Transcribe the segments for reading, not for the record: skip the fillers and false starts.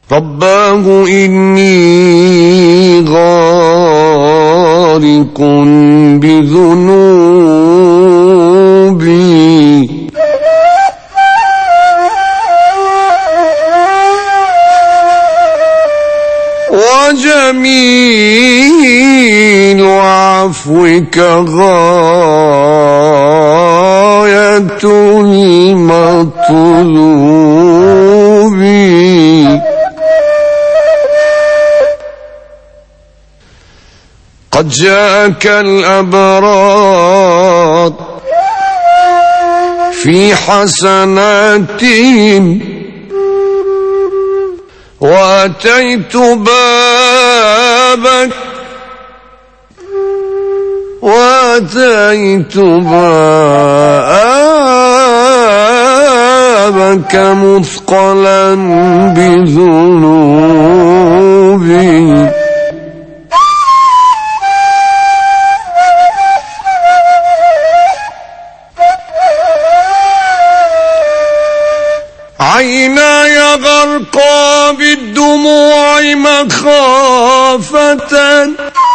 رباه إني غارق بذنوبي وجميل عفوك غاية المطلوب قد جاءك الأبرار في حسناتهم وأتيت بابك مثقلا بذنوبي عيناي غرقا بالدموع مخافة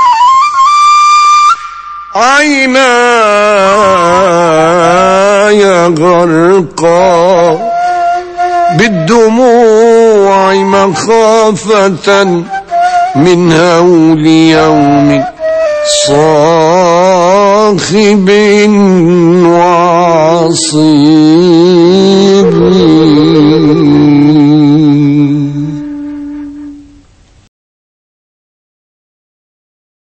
عيناي غرقا بالدموع مخافة من هول يوم صاخب